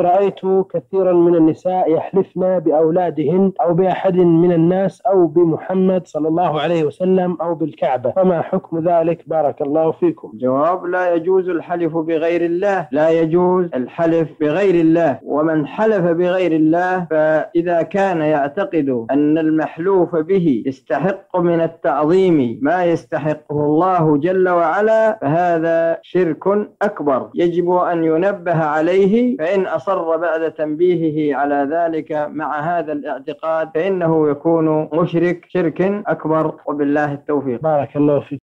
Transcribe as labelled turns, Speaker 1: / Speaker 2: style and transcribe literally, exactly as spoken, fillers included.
Speaker 1: رأيت كثيرا من النساء يحلفن بأولادهن أو بأحد من الناس أو بمحمد صلى الله عليه وسلم أو بالكعبة، فما حكم ذلك؟ بارك الله فيكم.
Speaker 2: جواب: لا يجوز الحلف بغير الله، لا يجوز الحلف بغير الله. ومن حلف بغير الله فإذا كان يعتقد أن المحلوف به يستحق من التعظيم ما يستحقه الله جل وعلا فهذا شرك أكبر يجب أن ينبه عليه، فإن أصر بعد تنبيهه على ذلك مع هذا الاعتقاد فإنه يكون مشرك شرك أكبر، وبالله التوفيق.
Speaker 1: بارك الله فيك.